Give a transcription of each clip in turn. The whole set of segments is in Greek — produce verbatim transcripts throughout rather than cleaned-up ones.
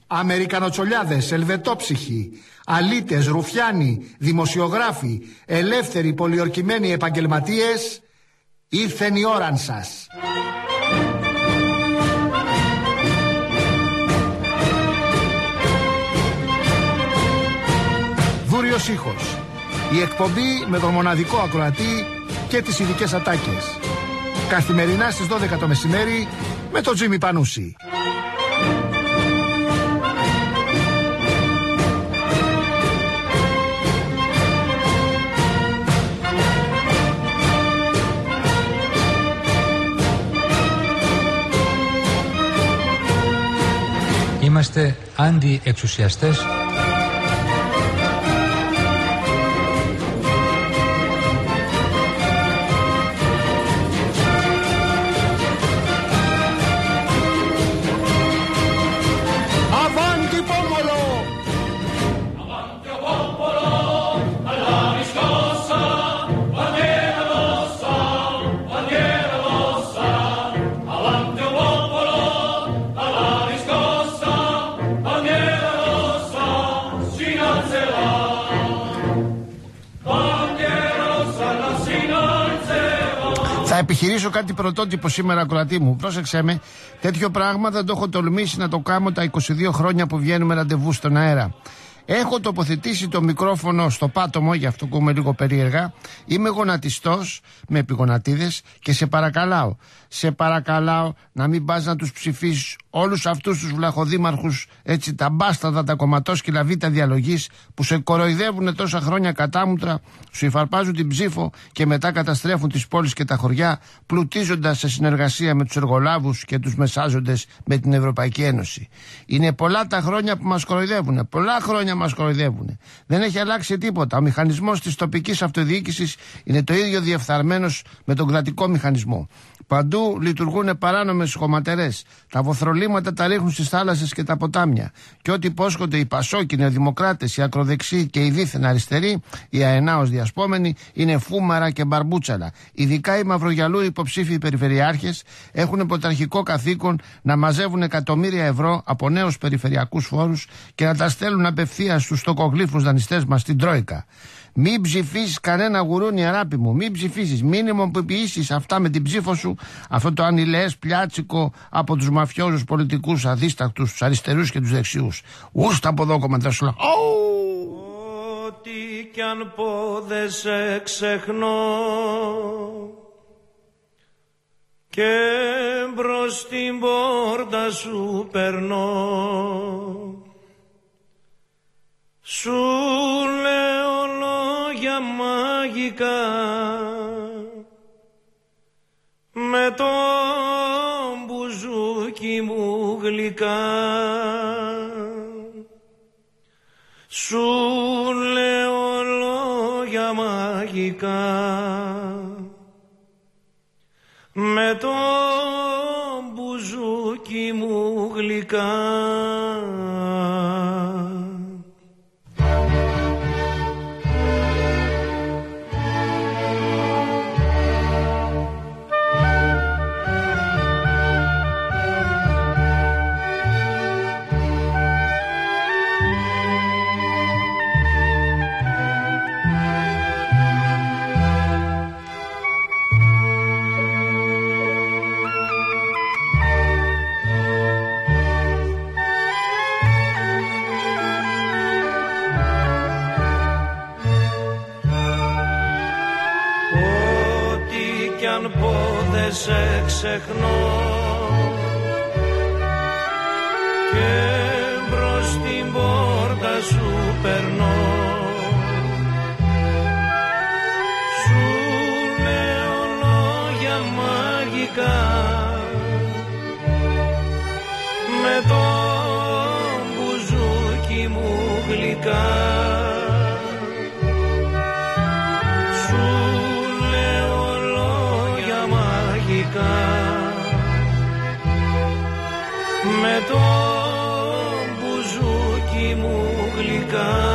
Αμερικανοτσολιάδες, ελβετόψυχοι, αλήτες, ρουφιάνοι, δημοσιογράφοι, ελεύθεροι πολιορκημένοι επαγγελματίες, ήρθεν η ώραν σας. Δούριος ήχος. Η εκπομπή με τον μοναδικό ακροατή και τις ειδικές ατάκες. Καθημερινά στις δώδεκα το μεσημέρι με τον Τζίμι Πανούση. Είμαστε αντιεξουσιαστές. Θα επιχειρήσω κάτι πρωτότυπο σήμερα, ακροατή μου. Πρόσεξε με. Τέτοιο πράγμα δεν το έχω τολμήσει να το κάνω τα είκοσι δύο χρόνια που βγαίνουμε ραντεβού στον αέρα. Έχω τοποθετήσει το μικρόφωνο στο πάτωμο, γι' αυτό ακούμε λίγο περίεργα. Είμαι γονατιστός με επιγονατίδες και σε παρακαλάω, σε παρακαλάω να μην πας να τους ψηφίσεις όλους αυτούς τους βλαχοδήμαρχους, έτσι τα μπάσταρδα, τα κομματόσκυλα β' διαλογής που σε κοροϊδεύουν τόσα χρόνια κατάμουτρα, σου υφαρπάζουν την ψήφο και μετά καταστρέφουν τις πόλεις και τα χωριά, πλουτίζοντας σε συνεργασία με τους εργολάβους και τους μεσάζοντες με την Ευρωπαϊκή Ένωση. Είναι πολλά τα χρόνια που μας κοροϊδεύουν, πολλά χρόνια μας κοροϊδεύουν. Δεν έχει αλλάξει τίποτα. Ο μηχανισμός της τοπικής αυτοδιοίκησης είναι το ίδιο διεφθαρμένος με τον κρατικό μηχανισμό. Παντού λειτουργούν παράνομες χωματερές. Τα βοθρολίματα τα ρίχνουν στις θάλασσες και τα ποτάμια. Και ό,τι υπόσχονται οι Πασόκοι, οι Νεοδημοκράτες, οι ακροδεξιοί και οι δίθεν αριστεροί, οι αενάως διασπόμενοι, είναι φούμαρα και μπαρμπούτσαλα. Ειδικά οι μαυρογιαλούροι υποψήφιοι περιφερειάρχες έχουν πρωταρχικό καθήκον να μαζεύουν εκατομμύρια ευρώ από νέους περιφερειακούς φόρους και να τα στέλνουν απευθείας στους τοκογλύφους δανειστές μας στην Τρόικα. Μην ψηφίσεις κανένα γουρούνι, αράπη μου. Μην ψηφίσεις. Μήνυμο που ποιήσεις αυτά με την ψήφο σου, αυτό το ανηλαιές πλιάτσικο από τους μαφιόζους πολιτικούς αδίστακτους, τους αριστερούς και τους δεξιούς. Ούστα από εδώ κομμάτια σου λέω. Ό,τι κι αν πω δεν σε ξεχνώ και μπρος στην πόρτα σου περνώ. Σου λέω λόγια μαγικά με το μπουζούκι μου γλυκά. Σου λέω λόγια μαγικά με το μπουζούκι μου γλυκά. Δεν σε ξεχνώ και μπρος στην πόρτα σου περνώ. Σου λέω λόγια μαγικά με το μπουζούκι μου γλυκά. Με το μπουζούκι μου γλυκά.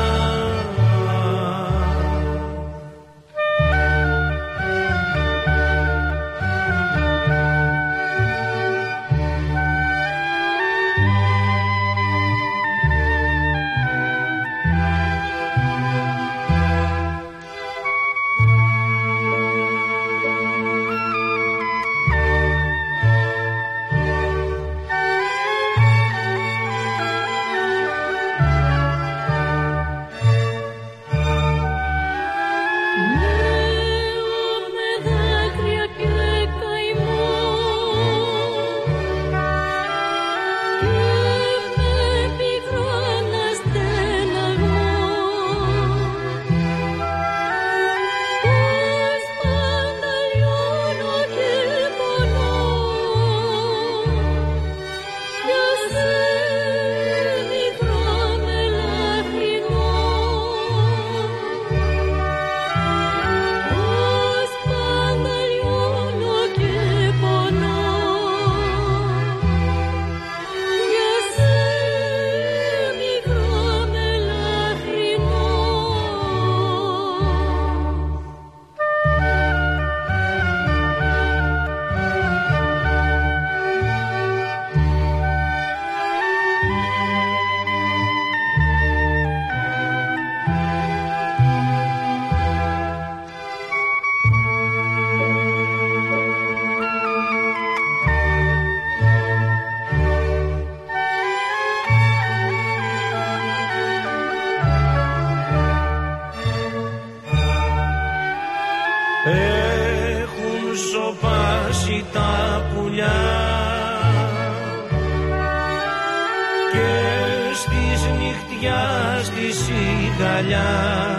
νυχτιά στη σιγαλιά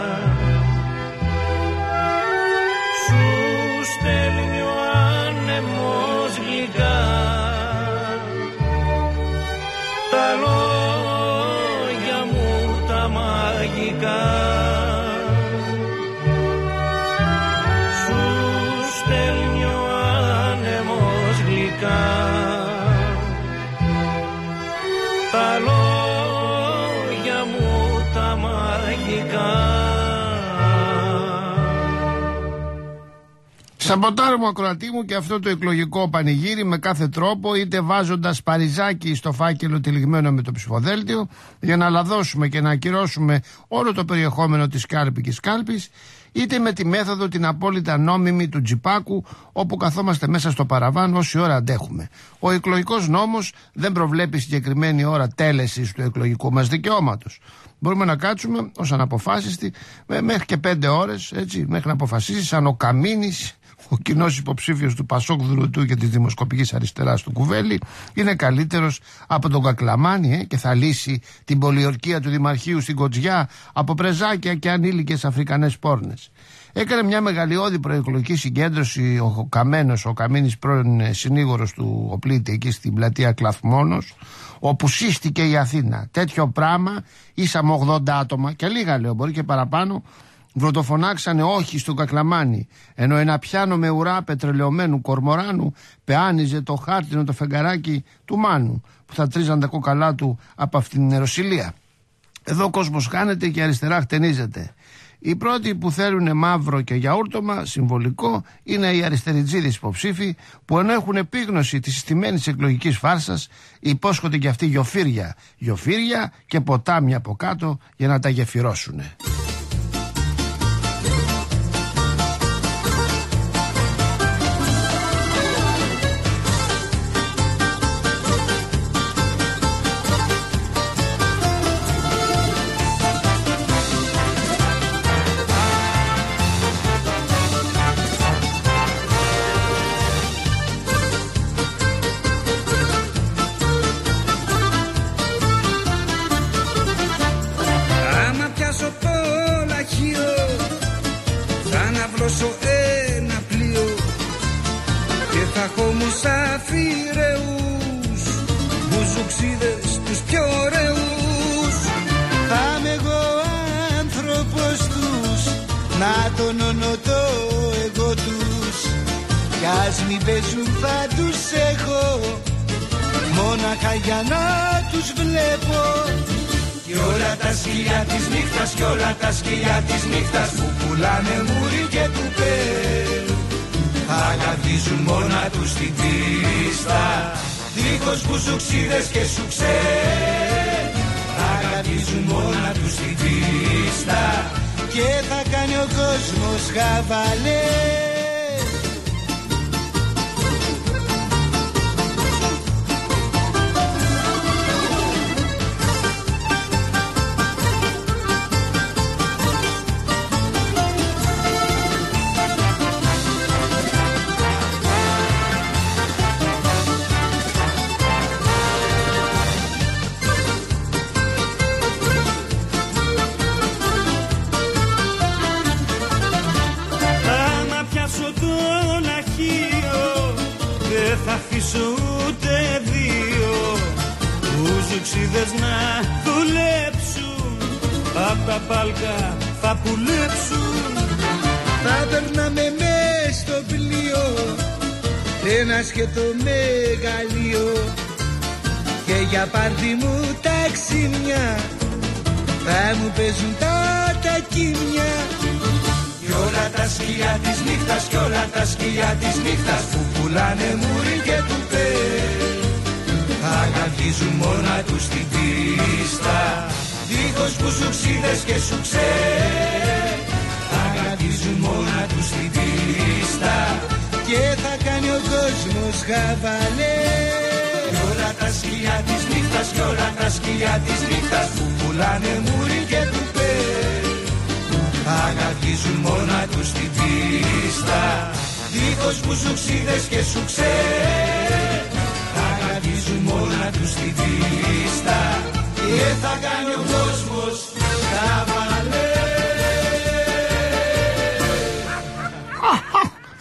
σου στέλνει ο άνεμος γλυκά τα λόγια μου τα μαγικά σου στέλνει ο άνεμος γλυκά τα λόγια μου τα μαγικά. Σαμποτάρουμε ακροατή μου και αυτό το εκλογικό πανηγύρι με κάθε τρόπο, είτε βάζοντας παριζάκι στο φάκελο τυλιγμένο με το ψηφοδέλτιο για να λαδώσουμε και να ακυρώσουμε όλο το περιεχόμενο της κάλπικης κάλπης, είτε με τη μέθοδο την απόλυτα νόμιμη του τζιπάκου, όπου καθόμαστε μέσα στο παραβάν όση ώρα αντέχουμε. Ο εκλογικός νόμος δεν προβλέπει συγκεκριμένη ώρα τέλεσης του εκλογικού μας δικαιώματος. Μπορούμε να κάτσουμε ως αναποφάσιστοι μέχρι και πέντε ώρες, έτσι, μέχρι να αποφασίσει σαν ο Καμίνης, ο κοινός υποψήφιος του Πασόκ Δουρουτού και της Δημοσκοπικής Αριστεράς του Κουβέλη, είναι καλύτερος από τον Κακλαμάνη ε, και θα λύσει την πολιορκία του Δημαρχείου στην Κοτζιά από πρεζάκια και ανήλικες αφρικανές πόρνες. Έκανε μια μεγαλειώδη προεκλογική συγκέντρωση ο Καμένος, ο Καμίνης, πρώην συνήγορος του Οπλίτη, εκεί στην πλατεία Κλαθμόνος, όπου σύστηκε η Αθήνα. Τέτοιο πράγμα, ίσα με ογδόντα άτομα, και λίγα λέω, μπορεί και παραπάνω, βροντοφωνάξανε όχι στον Κακλαμάνη, ενώ ένα πιάνο με ουρά πετρελαιωμένου κορμοράνου πεάνιζε το χάρτινο το φεγγαράκι του Μάνου, που θα τρίζαν τα κόκαλά του από αυτήν την νεροσιλία. Εδώ ο κόσμος χάνεται και η αριστερά χτενίζεται. Οι πρώτοι που θέλουν μαύρο και γιαούρτομα, συμβολικό, είναι οι αριστεριτζίδες υποψήφοι, που ενώ έχουν επίγνωση της συστημένης εκλογικής φάρσας, υπόσχονται και αυτοί γιοφύρια, γιοφύρια και ποτάμια από κάτω για να τα γεφυρώσουν. Ένα πλοίο και θα έχω μουσαφιρεούς, μπουζουξίδες τους πιο ωραίους. Θα είμαι εγώ άνθρωπος τους, να τονώνω το εγώ τους, κι ας μην παίζουν θα τους έχω, μόναχα για να τους βλέπω. Κι όλα τα σκυλιά της νύχτας, κι όλα τα σκυλιά της νύχτας που πουλάνε μουρι και κουπέ, αγαδίζουν μόνα τους στην πίστα, δίχως μπουζουξίδες και σουξέ. Αγαδίζουν μόνα τους στην πίστα και θα κάνει ο κόσμος χαβαλέ. Ούτε δύο μπουζουξίδες να δουλέψουν, απ' τα πάλκα θα πουλέψουν. Θα περνάμε μες στο πλοίο, ένα σκέτο μεγαλείο, και για πάρτι μου τα ξύμια θα μου παίζουν τα τακίμια. Κι όλα τα σκυλιά της νύχτας, κι όλα τα σκυλιά της νύχτας που πουλάνε μουρι και κουπέ, αγαδίζουν μόνα τους στην πίστα, δίχως μπουζουξίδες και σουξέ. Αγαδίζουν μόνα τους στην πίστα και θα κάνει ο κόσμος χαβαλέ. Κι όλα τα σκυλιά της νύχτας, κι όλα τα σκυλιά της νύχτας που πουλάνε μουρι και κουπέ, αγαδίζουν μόνα τους στην πίστα, δίχως μπουζουξίδες και σουξέ. Αγαδίζουν μόνα τους στην πίστα και θα κάνει ο κόσμος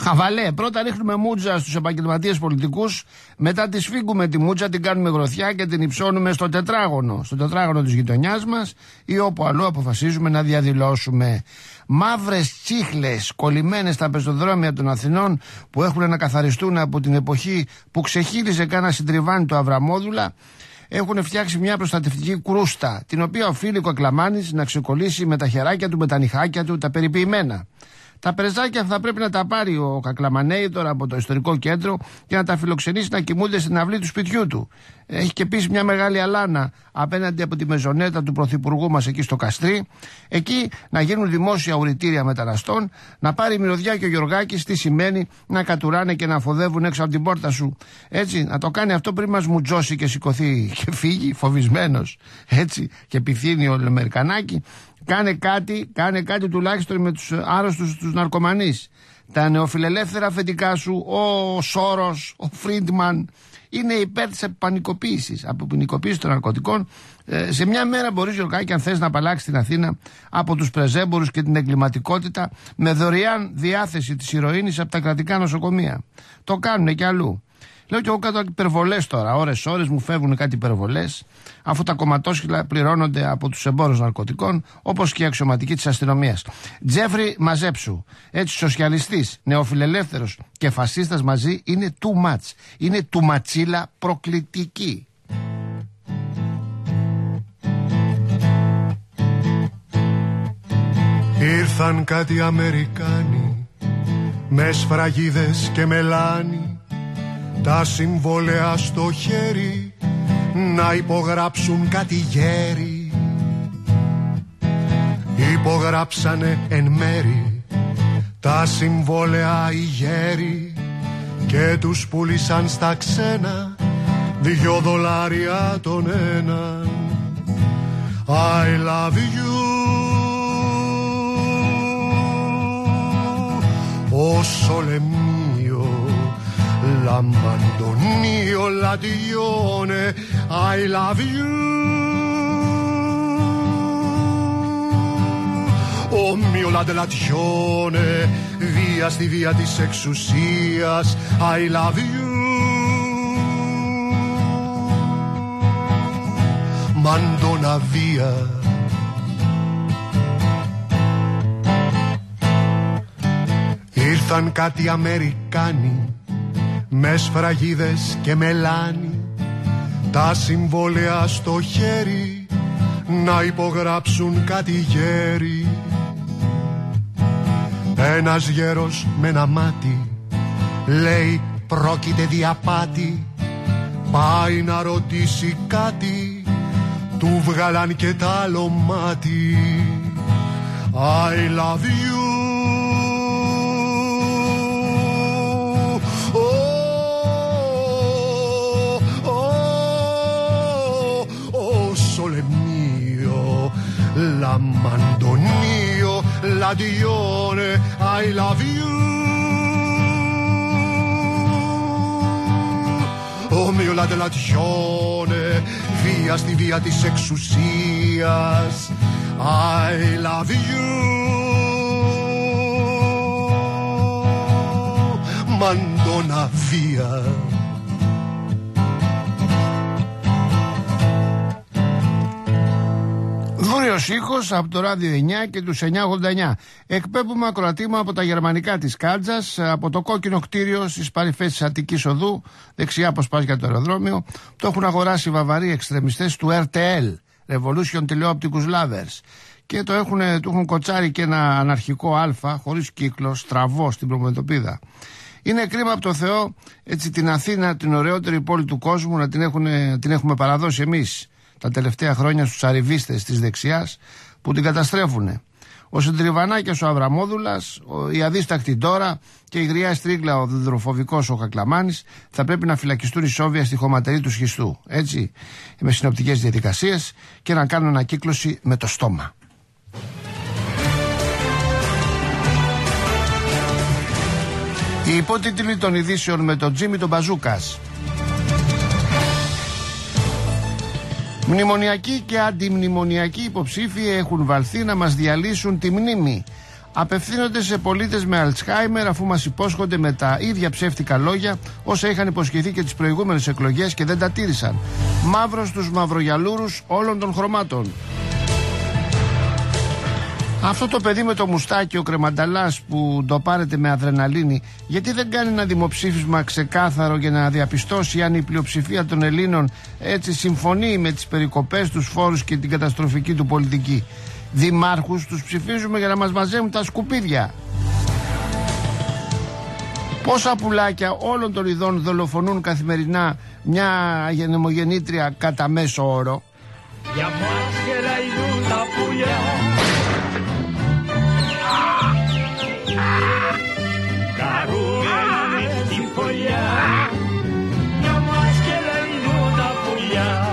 Χαβαλέ, πρώτα ρίχνουμε μούτζα στους επαγγελματίες πολιτικούς, μετά τη σφίγγουμε τη μούτζα, την κάνουμε γροθιά και την υψώνουμε στο τετράγωνο, στο τετράγωνο της γειτονιάς μας ή όπου αλλού αποφασίζουμε να διαδηλώσουμε. Μαύρες τσίχλες κολλημένες στα πεζοδρόμια των Αθηνών που έχουν να καθαριστούν από την εποχή που ξεχύλιζε κάνα συντριβάνι του Αβραμόδουλα, έχουν φτιάξει μια προστατευτική κρούστα, την οποία οφείλει ο Κακλαμάνης να ξεκολλήσει με τα χεράκια του, με τα νυχάκια του, τα περιποιημένα. Τα περεζάκια θα πρέπει να τα πάρει ο Κακλαμανέιτορ από το ιστορικό κέντρο και να τα φιλοξενήσει να κοιμούνται στην αυλή του σπιτιού του. Έχει και επίσης μια μεγάλη αλάνα απέναντι από τη μεζονέτα του πρωθυπουργού μας εκεί στο Καστρί. Εκεί να γίνουν δημόσια ουρητήρια μεταναστών, να πάρει μυρωδιά και ο Γιωργάκης τι σημαίνει να κατουράνε και να αφοδεύουν έξω από την πόρτα σου. Έτσι, να το κάνει αυτό πριν μας μουτζώσει και σηκωθεί και φύγει φοβισμένος. Έτσι, και επιθύνει ο Λεμερκανάκη. Κάνε κάτι, κάνε κάτι τουλάχιστον με τους άρρωστους, τους ναρκωμανείς. Τα νεοφιλελεύθερα αφεντικά σου, ο Σόρος, ο Φρίντμαν, είναι υπέρ της πανικοποίησης, από ποινικοποίηση των ναρκωτικών. Ε, σε μια μέρα μπορείς, Γιωργάκη, αν θες να απαλλάξει την Αθήνα από τους πρεζέμπορους και την εγκληματικότητα με δωρεάν διάθεση της ηρωίνης από τα κρατικά νοσοκομεία. Το κάνουν και αλλού. Λέω και εγώ κάτω υπερβολές τώρα. Ώρες-ώρες μου φεύγουν κάτι υπερβολές, αφού τα κομματόσχυλα πληρώνονται από τους εμπόρους ναρκωτικών, όπως και οι αξιωματικοί της αστυνομίας. Τζέφρι, μαζέψου. Έτσι, σοσιαλιστής, νεοφιλελεύθερος και φασίστας μαζί είναι too much. Είναι τουματσίλα προκλητική. Ήρθαν κάτι Αμερικάνοι με σφραγίδες και μελάνι, τα συμβόλαια στο χέρι να υπογράψουν κάτι γέροι. Υπογράψανε εν μέρη τα συμβόλαια οι γέροι και τους πούλησαν στα ξένα δυο δολάρια τον έναν. I love you, ο sole mio, la mandonio, la dione, I love you. Ο mio λαντελατιόνε, βία στη βία της εξουσίας, I love you. Μαντώνα βία. Ήρθαν κάτι Αμερικάνοι με σφραγίδες και μελάνι, τα συμβόλαια στο χέρι να υπογράψουν κάτι γέροι. Ένας γέρος με ένα μάτι λέει πρόκειται διαπάτη, πάει να ρωτήσει κάτι, του βγάλαν και τ' άλλο μάτι. I love you. La mandonio, la dione, I love you. Ο mio λαντελατιόνε, βία στη βία της εξουσίας, I love you. Μαντώνα βία. Δούριος ήχος από το Ράδιο εννιά και τους εννιά ογδόντα εννιά. Εκπέμπουμε ακροατήμα από τα γερμανικά της Κάλτζας, από το κόκκινο κτίριο στις παρυφές της Αττικής Οδού, δεξιά πως πας για το αεροδρόμιο. Το έχουν αγοράσει οι βαβαροί εξτρεμιστές του ερ τι ελ, Revolution Teleopticus Lovers. Και το έχουν, του έχουν κοτσάρει και ένα αναρχικό Α, χωρίς κύκλο, στραβό στην προμετωπίδα. Είναι κρίμα από το Θεό, έτσι, την Αθήνα, την ωραιότερη πόλη του κόσμου, να την, έχουν, την έχουμε παραδώσει εμείς τα τελευταία χρόνια στους αριβίστες της δεξιάς που την καταστρέφουνε. Ο Συντριβανάκης ο Αβραμόδουλας, η αδίστακτη Ντόρα και η γριά στρίγλα ο διδροφοβικός ο Κακλαμάνης θα πρέπει να φυλακιστούν ισόβια στη χωματερή του σχιστού. Έτσι, με συνοπτικές διαδικασίες και να κάνουν ανακύκλωση με το στόμα. Οι υπότιτλοι των ειδήσεων με τον Τζίμι τον Μπαζούκας. Μνημονιακοί και αντιμνημονιακοί υποψήφοι έχουν βαλθεί να μας διαλύσουν τη μνήμη. Απευθύνονται σε πολίτες με Αλτσχάιμερ, αφού μας υπόσχονται με τα ίδια ψεύτικα λόγια όσα είχαν υποσχεθεί και τις προηγούμενες εκλογές και δεν τα τήρησαν. Μαύρος στους μαυρογιαλούρους όλων των χρωμάτων. Αυτό το παιδί με το μουστάκι, ο κρεμανταλάς που το πάρετε με αδρεναλίνη, γιατί δεν κάνει ένα δημοψήφισμα ξεκάθαρο για να διαπιστώσει αν η πλειοψηφία των Ελλήνων έτσι συμφωνεί με τις περικοπές, τους φόρους και την καταστροφική του πολιτική? Δημάρχους τους ψηφίζουμε για να μας μαζεύουν τα σκουπίδια. Πόσα πουλάκια όλων των ειδών δολοφονούν καθημερινά μια γενεμογεννήτρια κατά μέσο όρο? Για μας γελαϊδούν τα πουλιά, χαρούμενα με την φωλιά. Για μας γελαϊδούν τα πουλιά.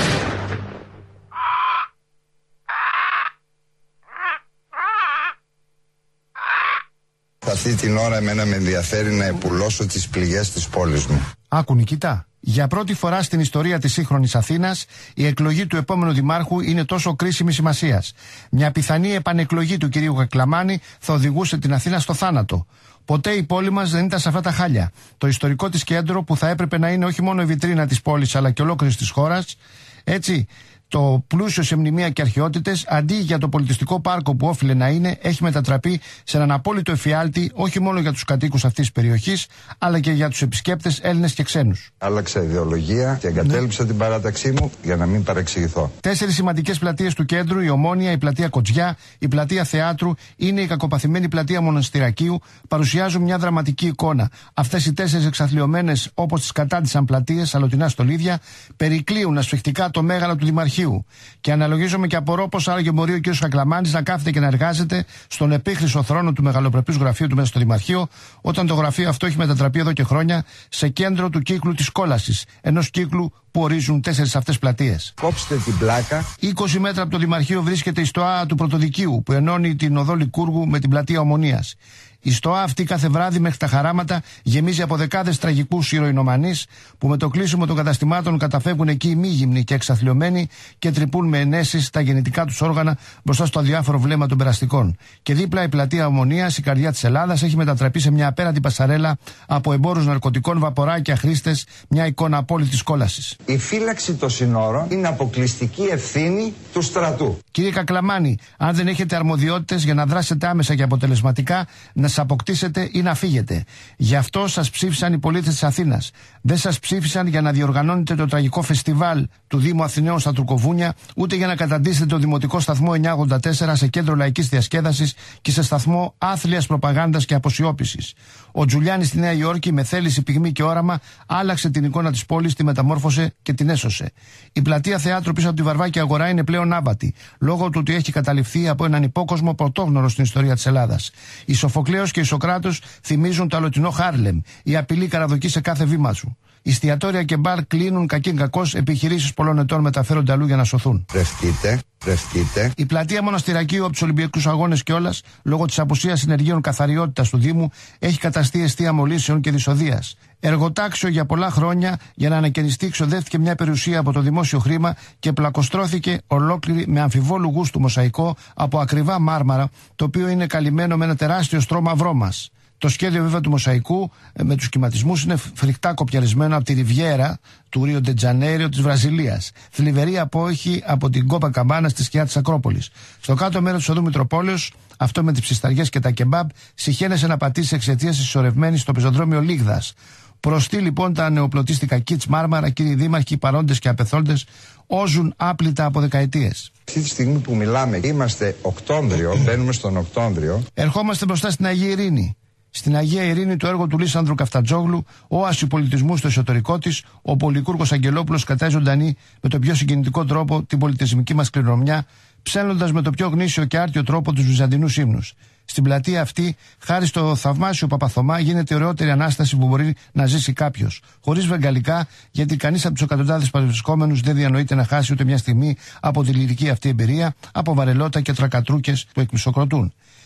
Αυτή την ώρα εμένα με ενδιαφέρει να επουλώσω τις πληγές της πόλης μου. Άκου Νικητά, για πρώτη φορά στην ιστορία της σύγχρονης Αθήνας η εκλογή του επόμενου δημάρχου είναι τόσο κρίσιμη σημασίας. Μια πιθανή επανεκλογή του κυρίου Κακλαμάνη θα οδηγούσε την Αθήνα στο θάνατο. Ποτέ η πόλη μας δεν ήταν σε αυτά τα χάλια. Το ιστορικό της κέντρο, που θα έπρεπε να είναι όχι μόνο η βιτρίνα της πόλης αλλά και ολόκληρης της χώρας, έτσι, το πλούσιο σε μνημεία και αρχαιότητες, αντί για το πολιτιστικό πάρκο που όφιλε να είναι, έχει μετατραπεί σε έναν απόλυτο εφιάλτη όχι μόνο για τους κατοίκους αυτής της περιοχής, αλλά και για τους επισκέπτες Έλληνες και ξένους. Άλλαξα ιδεολογία και εγκατέλειψα ναι. την παράταξή μου για να μην παρεξηγηθώ. Τέσσερις σημαντικές πλατείες του κέντρου, η Ομόνια, η πλατεία Κοτζιά, η πλατεία Θεάτρου, είναι η κακοπαθημένη πλατεία Μοναστηρακίου, παρουσιάζουν μια δραματική εικόνα. Αυτές οι τέσσερις εξαθλιωμένες, όπως τις κατάντησαν πλατείες, αλωτινά στολίδια, περικλείουν ασφιχτικά το μέγαλο του Δημαρχείου. Και αναλογίζομαι και απορώ πώς άραγε μπορεί ο κ. Κακλαμάνης να κάθεται και να εργάζεται στον επίχρυσο θρόνο του μεγαλοπρεπούς γραφείου του μέσα στο Δημαρχείο, όταν το γραφείο αυτό έχει μετατραπεί εδώ και χρόνια σε κέντρο του κύκλου της κόλασης, ενός κύκλου που ορίζουν τέσσερις αυτές πλατείες. Κόψτε την πλάκα. είκοσι μέτρα από το Δημαρχείο βρίσκεται η στοά του Πρωτοδικείου, που ενώνει την οδό Λικούργου με την πλατεία Ομονίας. Η στοά αυτή κάθε βράδυ μέχρι τα χαράματα γεμίζει από δεκάδες τραγικούς ηρωινομανείς που με το κλείσιμο των καταστημάτων καταφεύγουν εκεί μη και εξαθλιωμένοι και τρυπούν με ενέσεις τα γεννητικά τους όργανα μπροστά στο αδιάφορο βλέμμα των περαστικών. Και δίπλα η πλατεία Ομονίας, η καρδιά της Ελλάδας, έχει μετατραπεί σε μια απέραντη πασαρέλα από εμπόρους ναρκωτικών, βαποράκια, χρήστες, μια εικόνα απόλυτης κόλασης. Η φύλαξη των συνόρων είναι αποκλειστική ευθύνη του στρατού. Κύριε Κακλαμάνη, αν δεν έχετε αρμοδιότητες για να δράσετε άμεσα και αποτελεσματικά, να σας αποκτήσετε ή να φύγετε. Γι' αυτό σας ψήφισαν οι πολίτες της Αθήνας. Δεν σας ψήφισαν για να διοργανώνετε το τραγικό φεστιβάλ του Δήμου Αθηναίων στα Τουρκοβούνια, ούτε για να καταντήσετε το δημοτικό σταθμό εννιακόσια ογδόντα τέσσερα σε κέντρο λαϊκής διασκέδασης και σε σταθμό άθλιας προπαγάνδας και αποσιώπησης. Ο Τζουλιάνης στη Νέα Υόρκη, με θέληση, πυγμή και όραμα, άλλαξε την εικόνα της πόλης, τη μεταμόρφωσε και την έσωσε. Η πλατεία Θεάτρου πίσω από τη Βαρβάκη Αγορά είναι πλέον άβατη, λόγω του ότι έχει καταληφθεί από έναν υπόκοσμο πρωτόγνωρο στην ιστορία της Ελλάδας. Η Σοφοκλέος και η Σοκράτος θυμίζουν το αλωτινό Χάρλεμ, η απειλή καραδοκεί σε κάθε βήμα σου. Ειστιατόρια και μπαρ κλείνουν κακήν κακώς, επιχειρήσεις πολλών ετών μεταφέρονται αλλού για να σωθούν. Ρευτείτε, ρευτείτε. Η πλατεία Μοναστηρακίου από τους Ολυμπιακούς Αγώνες κιόλας, λόγω της απουσίας συνεργείων καθαριότητας του Δήμου, έχει καταστεί εστία μολύσεων και δυσοδείας. Εργοτάξιο για πολλά χρόνια, για να ανακαινιστεί, ξοδεύτηκε μια περιουσία από το δημόσιο χρήμα και πλακοστρώθηκε ολόκληρη με αμφιβόλου γούστου μοσαϊκό από ακριβά μάρμαρα, το οποίο είναι καλυμμένο με ένα τεράστιο στρώμα βρώμας. Το σχέδιο βέβαια του μοσαϊκού με τους κυματισμούς είναι φρικτά κοπιαρισμένο από τη Ριβιέρα του Ρίο ντε Τζανέιρο της Βραζιλίας. Θλιβερή απόϊχη από την Κόπα Καμπάνα στη σκιά της Ακρόπολης. Στο κάτω μέρος της οδού Μητροπόλεως, αυτό με τις ψισταριές και τα κεμπάμπ, συχαίνεσαι να πατήσει εξαιτίας της ισορρευμένης στο πεζοδρόμιο Λίγδας. Προστεί λοιπόν τα νεοπλωτίστικα κίτς μάρμαρα, κύριοι δήμαρχοι, παρόντες και απεθόντες, όζουν άπλυτα από δεκαετίες. Αυτή τη στιγμή που μιλάμε, είμαστε Οκτώβριο, μπαίνουμε στον Οκτώβριο. Ερχόμαστε μπροστά στην Αγία Ειρήνη. Στην Αγία Ειρήνη, το έργο του Λίσανδρου Καφτατζόγλου, όαση πολιτισμού στο εσωτερικό της, ο Πολυκούρκος Αγγελόπουλος κρατάει ζωντανή με τον πιο συγκινητικό τρόπο την πολιτισμική μας κληρονομιά, ψέλνοντας με το πιο γνήσιο και άρτιο τρόπο τους βυζαντινούς ύμνους. Στην πλατεία αυτή, χάρη στο θαυμάσιο Παπαθωμά, γίνεται η ωραιότερη ανάσταση που μπορεί να ζήσει κάποιος. Χωρίς βεγγαλικά, γιατί κανείς από τους εκατοντάδες παρευρισκόμενους δεν διανοείται να χάσει ούτε μια στιγμή από τη λυρική αυτή εμπειρία, από βαρελότα και τρακατρούκες που εκμισοκροτούν.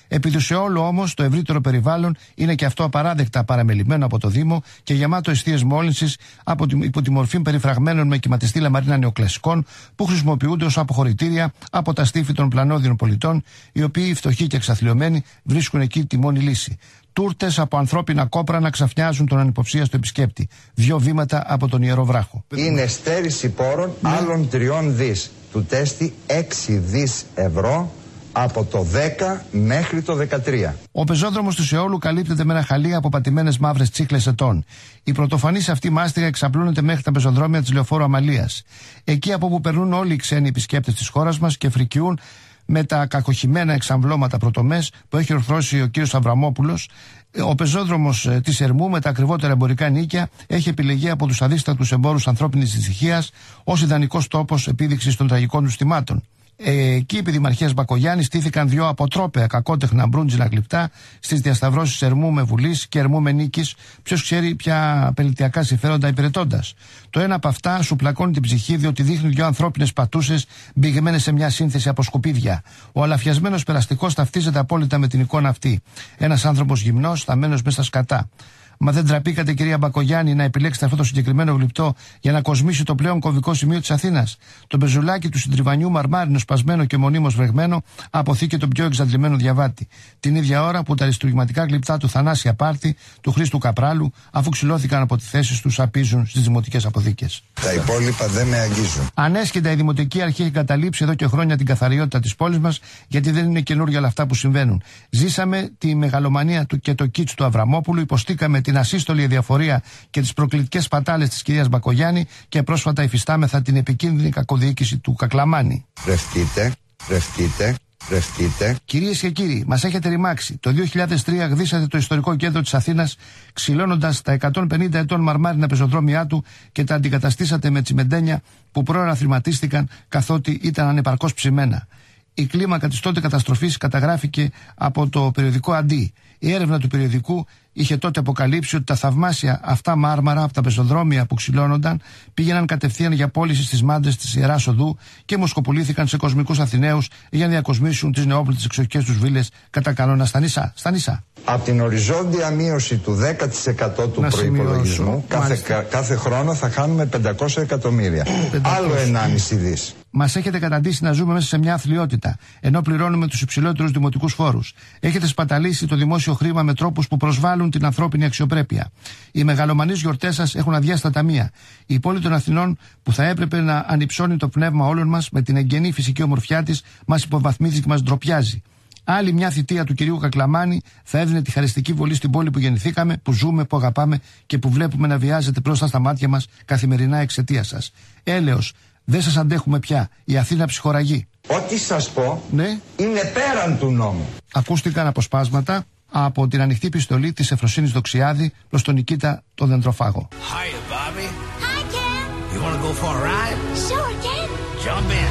Επί του όλου όμως το ευρύτερο περιβάλλον είναι και αυτό απαράδεκτα παραμελημένο από το Δήμο και γεμάτο εστίες μόλυνσης υπό τη μορφή περιφραγμένων με κυματιστή λαμαρίνα νεοκλασικών που χρησιμοποιούνται ως αποχωρητήρια από τα στήφη των πλανόδιων πολιτών, οι οποίοι φτωχοί και εξαθλιωμένοι βρίσκουν εκεί τη μόνη λύση. Τούρτες από ανθρώπινα κόπρα να ξαφνιάζουν τον ανυποψίαστο επισκέπτη. Δύο βήματα από τον Ιερό Βράχο. Είναι στέρηση πόρων ναι. άλλων τριών δις. Του τέστη έξι δις ευρώ από το δέκα μέχρι το δεκατρία. Ο πεζόδρομος του Σεόλου καλύπτεται με ένα χαλί από πατημένες μαύρες τσίχλες ετών. Η πρωτοφανής αυτή μάστιγα εξαπλώνεται μέχρι τα πεζοδρόμια της Λεωφόρου Αμαλίας. Εκεί από όπου περνούν όλοι οι ξένοι επισκέπτες της χώρας μας και φρικιούν με τα κακοχημένα εξαμβλώματα πρωτομές που έχει ορθώσει ο κύριος Αβραμόπουλος. Ο πεζόδρομος της Ερμού με τα ακριβότερα εμπορικά νίκια έχει επιλεγεί από τους αδίστατους εμπόρους ανθρώπινης ησυχίας ως ιδανικός τόπος επίδειξης των τραγικών τους θυμάτων. Ε, εκεί επί Δημαρχίας Μπακογιάννη στήθηκαν δύο αποτρόπαια κακότεχνα μπρούντζινα γλυπτά στις διασταυρώσεις Ερμού με Βουλής και Ερμού με Νίκης, ποιος ξέρει ποια απελητιακά συμφέροντα υπηρετώντας. Το ένα από αυτά σου πλακώνει την ψυχή, διότι δείχνει δύο ανθρώπινες πατούσες μπηγμένες σε μια σύνθεση από σκουπίδια. Ο αλαφιασμένος περαστικός ταυτίζεται απόλυτα με την εικόνα αυτή. Ένας άνθρωπος γυμνός, σταμένος μέσα στα σκατά. Μα δεν τραπήκατε, κυρία Μπακογιάννη, να επιλέξετε αυτό το συγκεκριμένο γλυπτό για να κοσμήσει το πλέον κομβικό σημείο της Αθήνας? Το μπεζουλάκι του συντριβανιού μαρμάρινο, σπασμένο και μονίμως βρεγμένο, αποθήκε τον πιο εξαντλημένο διαβάτη. Την ίδια ώρα που τα αριστουργηματικά γλυπτά του Θανάση Απάρτη, του Χρήστου Καπράλου, αφού ξυλώθηκαν από τις θέσεις τους, απίζουν στις δημοτικές αποθήκες. Τα υπόλοιπα δεν με αγγίζουν. Ανέσχετα η Δημοτική Αρχή έχει καταλήψει εδώ και χρόνια την καθαριότητα της πόλης μας, γιατί δεν είναι καινούργια όλα αυτά που συμβαίνουν. Ζήσαμε τη μεγαλομανία του και το κίτς του Αβραμόπουλου, υποστήκαμε την ασύστολη αδιαφορία και τις προκλητικές πατάλες της κυρίας Μπακογιάννη και πρόσφατα υφιστάμεθα την επικίνδυνη κακοδιοίκηση του Κακλαμάνη. Ρευτείτε, ρευτείτε, ρευτείτε. Κυρίες και κύριοι, μας έχετε ρημάξει. Το δύο χιλιάδες τρία γδίσατε το ιστορικό κέντρο της Αθήνας, ξυλώνοντας τα εκατόν πενήντα ετών μαρμάρινα πεζοδρόμια του και τα αντικαταστήσατε με τσιμεντένια που πρόωρα θρηματίστηκαν καθότι ήταν ανεπαρκώς ψημένα. Η κλίμακα της τότε καταστροφής καταγράφηκε από το περιοδικό Αντί. Η έρευνα του περιοδικού είχε τότε αποκαλύψει ότι τα θαυμάσια αυτά μάρμαρα από τα πεζοδρόμια που ξυλώνονταν πήγαιναν κατευθείαν για πώληση στις μάντες της Ιεράς Οδού και μοσκοπουλήθηκαν σε κοσμικούς Αθηναίους για να διακοσμήσουν τις νεόπλητες εξοχικές τους βίλες κατά κανόνα στα νησά. Στα νησά. Από την οριζόντια μείωση του δέκα τοις εκατό του προϋπολογισμού κάθε, κάθε χρόνο θα χάνουμε πεντακόσια εκατομμύρια. Άλλο ενάμιση δις. Μας έχετε καταντήσει να ζούμε μέσα σε μια αθλιότητα, ενώ πληρώνουμε τους υψηλότερους δημοτικούς φόρους. Έχετε σπαταλήσει το δημόσιο χρήμα με τρόπους που προσβάλλουν την ανθρώπινη αξιοπρέπεια. Οι μεγαλομανείς γιορτές σας έχουν αδειάσει τα ταμεία. Η πόλη των Αθηνών, που θα έπρεπε να ανυψώνει το πνεύμα όλων μας με την εγγενή φυσική ομορφιά της, μας υποβαθμίζει και μας ντροπιάζει. Άλλη μια θητεία του κυρίου Κακλαμάνη θα έδινε τη χαριστική βολή στην πόλη που γεννηθήκαμε, που ζούμε, που αγαπάμε και που βλέπουμε να βιάζεται μπροστά στα μάτια μας καθημερινά εξαιτίας σας. Έλεος, δεν σας αντέχουμε πια. Η Αθήνα ψυχοραγεί. Ό,τι σας πω ναι. είναι πέραν του νόμου. Ακούστηκαν αποσπάσματα από την ανοιχτή επιστολή της Εφροσύνης Δοξιάδη προς τον Νικήτα τον Δεντροφάγο. Hi, Bobby. Hi, Ken. You want to go for a ride? Sure, Ken. Jump in.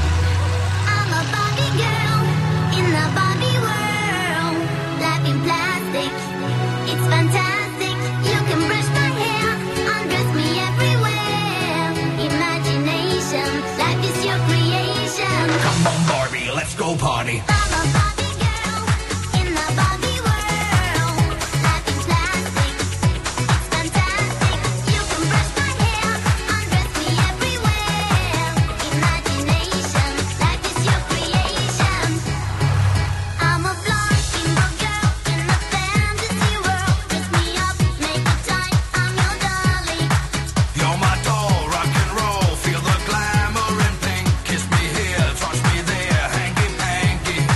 I'm a Barbie girl in the Barbie world. Life in plastic, it's fantastic. You can brush my hair, undress me everywhere. Imagination, life is your creation. Come on, Barbie, let's go party. I'm a Barbie girl in the Barbie world. Life in plastic, it's fantastic. You can brush my hair, undress me everywhere. Imagination, life is your creation. I'm a blonde single girl in a fantasy world. Dress me up, make it tight, I'm your darling. You're my doll, rock and roll. Feel the glamour and pink. Kiss me here, touch me there, hanky panky.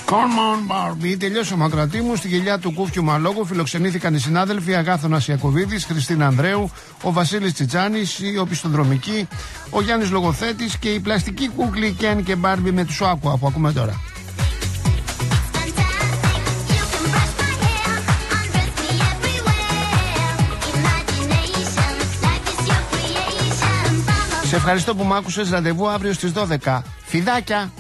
Come on, Barbie. Τελειώσαμε, ακροατή μου. Στη γελιά του Κούφιου Μαλόγου φιλοξενήθηκαν οι συνάδελφοι Αγάθωνας Ιακωβίδης, Χριστίνα Ανδρέου, ο Βασίλης Τσιτσάνης, η Οπισθοδρομική, ο Γιάννης Λογοθέτης και η πλαστική κούκλη Ken και Barbie με τους Άκουα που ακούμε τώρα. Σε ευχαριστώ που μ' άκουσες. Ραντεβού αύριο στις δώδεκα. Φιδάκια!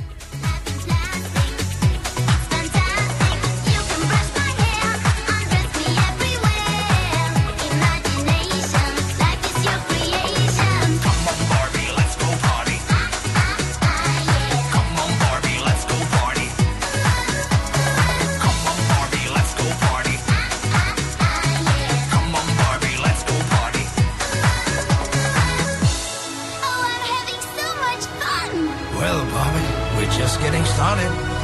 Well, Bobby, we're just getting started.